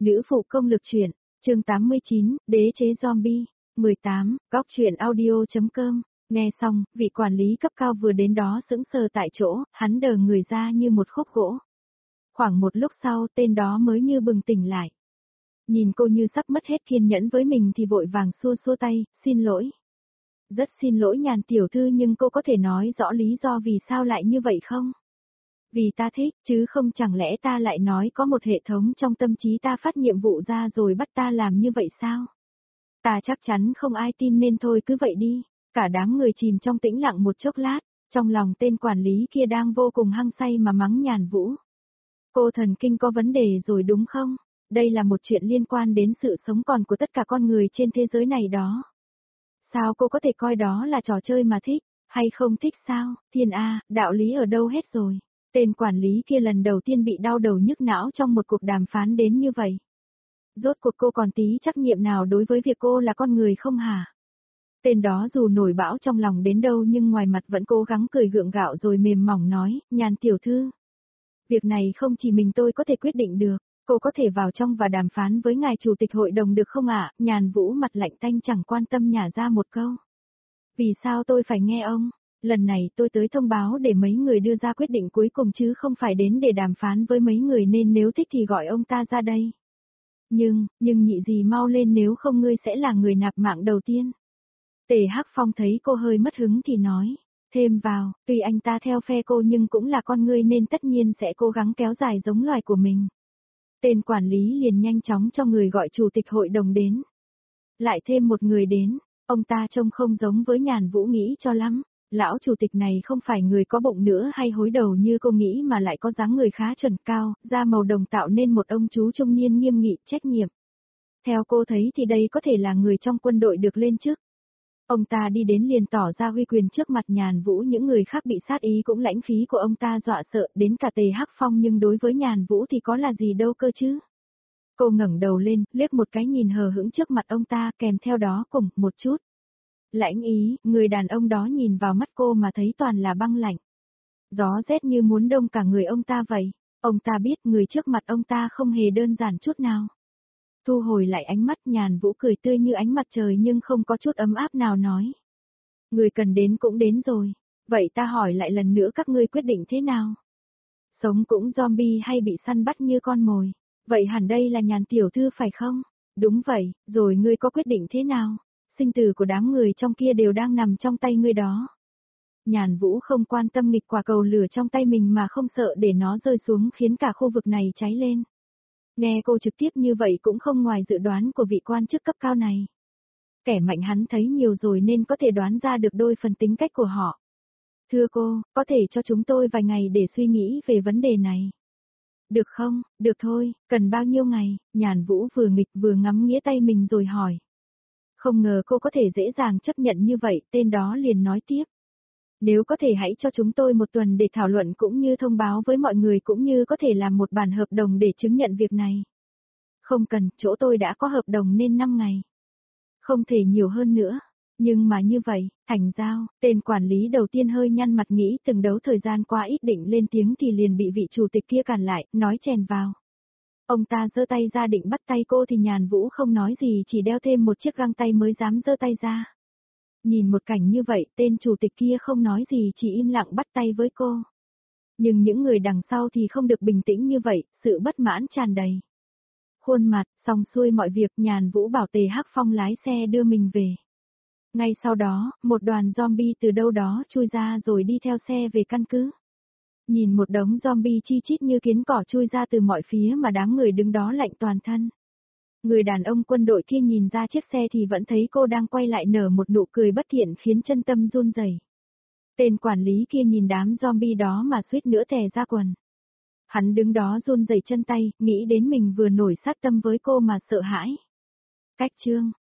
Nữ phụ công lực truyện, chương 89, đế chế zombie, 18, góc truyện audio.com, nghe xong, vị quản lý cấp cao vừa đến đó sững sờ tại chỗ, hắn đờ người ra như một khúc gỗ. Khoảng một lúc sau tên đó mới như bừng tỉnh lại. Nhìn cô như sắp mất hết kiên nhẫn với mình thì vội vàng xua xua tay, xin lỗi. Rất xin lỗi Nhàn tiểu thư, nhưng cô có thể nói rõ lý do vì sao lại như vậy không? Vì ta thích, chứ không chẳng lẽ ta lại nói có một hệ thống trong tâm trí ta phát nhiệm vụ ra rồi bắt ta làm như vậy sao? Ta chắc chắn không ai tin nên thôi cứ vậy đi. Cả đám người chìm trong tĩnh lặng một chốc lát, trong lòng tên quản lý kia đang vô cùng hăng say mà mắng Nhàn Vũ. Cô thần kinh có vấn đề rồi đúng không? Đây là một chuyện liên quan đến sự sống còn của tất cả con người trên thế giới này đó. Sao cô có thể coi đó là trò chơi mà thích, hay không thích sao? Thiên A, đạo lý ở đâu hết rồi? Tên quản lý kia lần đầu tiên bị đau đầu nhức não trong một cuộc đàm phán đến như vậy. Rốt cuộc cô còn tí trách nhiệm nào đối với việc cô là con người không hả? Tên đó dù nổi bão trong lòng đến đâu nhưng ngoài mặt vẫn cố gắng cười gượng gạo rồi mềm mỏng nói, Nhàn tiểu thư. Việc này không chỉ mình tôi có thể quyết định được, cô có thể vào trong và đàm phán với ngài chủ tịch hội đồng được không ạ? Nhàn Vũ mặt lạnh tanh chẳng quan tâm nhả ra một câu. Vì sao tôi phải nghe ông? Lần này tôi tới thông báo để mấy người đưa ra quyết định cuối cùng chứ không phải đến để đàm phán với mấy người, nên nếu thích thì gọi ông ta ra đây. Nhưng nhị gì mau lên nếu không ngươi sẽ là người nạp mạng đầu tiên. Tề Hắc Phong thấy cô hơi mất hứng thì nói, thêm vào, tuy anh ta theo phe cô nhưng cũng là con ngươi nên tất nhiên sẽ cố gắng kéo dài giống loài của mình. Tên quản lý liền nhanh chóng cho người gọi chủ tịch hội đồng đến. Lại thêm một người đến, ông ta trông không giống với Nhàn Vũ nghĩ cho lắm. Lão chủ tịch này không phải người có bụng nữa hay hối đầu như cô nghĩ mà lại có dáng người khá chuẩn cao, da màu đồng tạo nên một ông chú trung niên nghiêm nghị, trách nhiệm. Theo cô thấy thì đây có thể là người trong quân đội được lên chức. Ông ta đi đến liền tỏ ra uy quyền trước mặt Nhàn Vũ, những người khác bị sát ý cũng lãnh phí của ông ta dọa sợ đến cả Tề Hắc Phong, nhưng đối với Nhàn Vũ thì có là gì đâu cơ chứ. Cô ngẩng đầu lên, liếc một cái nhìn hờ hững trước mặt ông ta, kèm theo đó cùng một chút lãnh ý, người đàn ông đó nhìn vào mắt cô mà thấy toàn là băng lạnh. Gió rét như muốn đông cả người ông ta vậy. Ông ta biết người trước mặt ông ta không hề đơn giản chút nào. Thu hồi lại ánh mắt, Nhàn Vũ cười tươi như ánh mặt trời nhưng không có chút ấm áp nào nói. Người cần đến cũng đến rồi. Vậy ta hỏi lại lần nữa, các ngươi quyết định thế nào? Sống cũng zombie hay bị săn bắt như con mồi? Vậy hẳn đây là Nhàn tiểu thư phải không? Đúng vậy, rồi ngươi có quyết định thế nào? Sinh tử của đám người trong kia đều đang nằm trong tay ngươi đó. Nhàn Vũ không quan tâm nghịch quả cầu lửa trong tay mình mà không sợ để nó rơi xuống khiến cả khu vực này cháy lên. Nghe cô trực tiếp như vậy cũng không ngoài dự đoán của vị quan chức cấp cao này. Kẻ mạnh hắn thấy nhiều rồi nên có thể đoán ra được đôi phần tính cách của họ. Thưa cô, có thể cho chúng tôi vài ngày để suy nghĩ về vấn đề này. Được không? Được thôi, cần bao nhiêu ngày? Nhàn Vũ vừa nghịch vừa ngắm nghía tay mình rồi hỏi. Không ngờ cô có thể dễ dàng chấp nhận như vậy, tên đó liền nói tiếp. Nếu có thể hãy cho chúng tôi một tuần để thảo luận cũng như thông báo với mọi người, cũng như có thể làm một bản hợp đồng để chứng nhận việc này. Không cần, chỗ tôi đã có hợp đồng nên 5 ngày. Không thể nhiều hơn nữa. Nhưng mà như vậy, thành giao, tên quản lý đầu tiên hơi nhăn mặt nghĩ từng đấu thời gian qua ít định lên tiếng thì liền bị vị chủ tịch kia cản lại, nói chèn vào. Ông ta giơ tay ra định bắt tay cô thì Nhàn Vũ không nói gì, chỉ đeo thêm một chiếc găng tay mới dám giơ tay ra. Nhìn một cảnh như vậy, tên chủ tịch kia không nói gì, chỉ im lặng bắt tay với cô. Nhưng những người đằng sau thì không được bình tĩnh như vậy, sự bất mãn tràn đầy. Khuôn mặt, xong xuôi mọi việc, Nhàn Vũ bảo Tề Hắc Phong lái xe đưa mình về. Ngay sau đó, một đoàn zombie từ đâu đó chui ra rồi đi theo xe về căn cứ. Nhìn một đống zombie chi chít như kiến cỏ chui ra từ mọi phía mà đám người đứng đó lạnh toàn thân. Người đàn ông quân đội kia nhìn ra chiếc xe thì vẫn thấy cô đang quay lại nở một nụ cười bất thiện khiến chân tâm run rẩy. Tên quản lý kia nhìn đám zombie đó mà suýt nữa tè ra quần. Hắn đứng đó run rẩy chân tay, nghĩ đến mình vừa nổi sát tâm với cô mà sợ hãi. Cách chương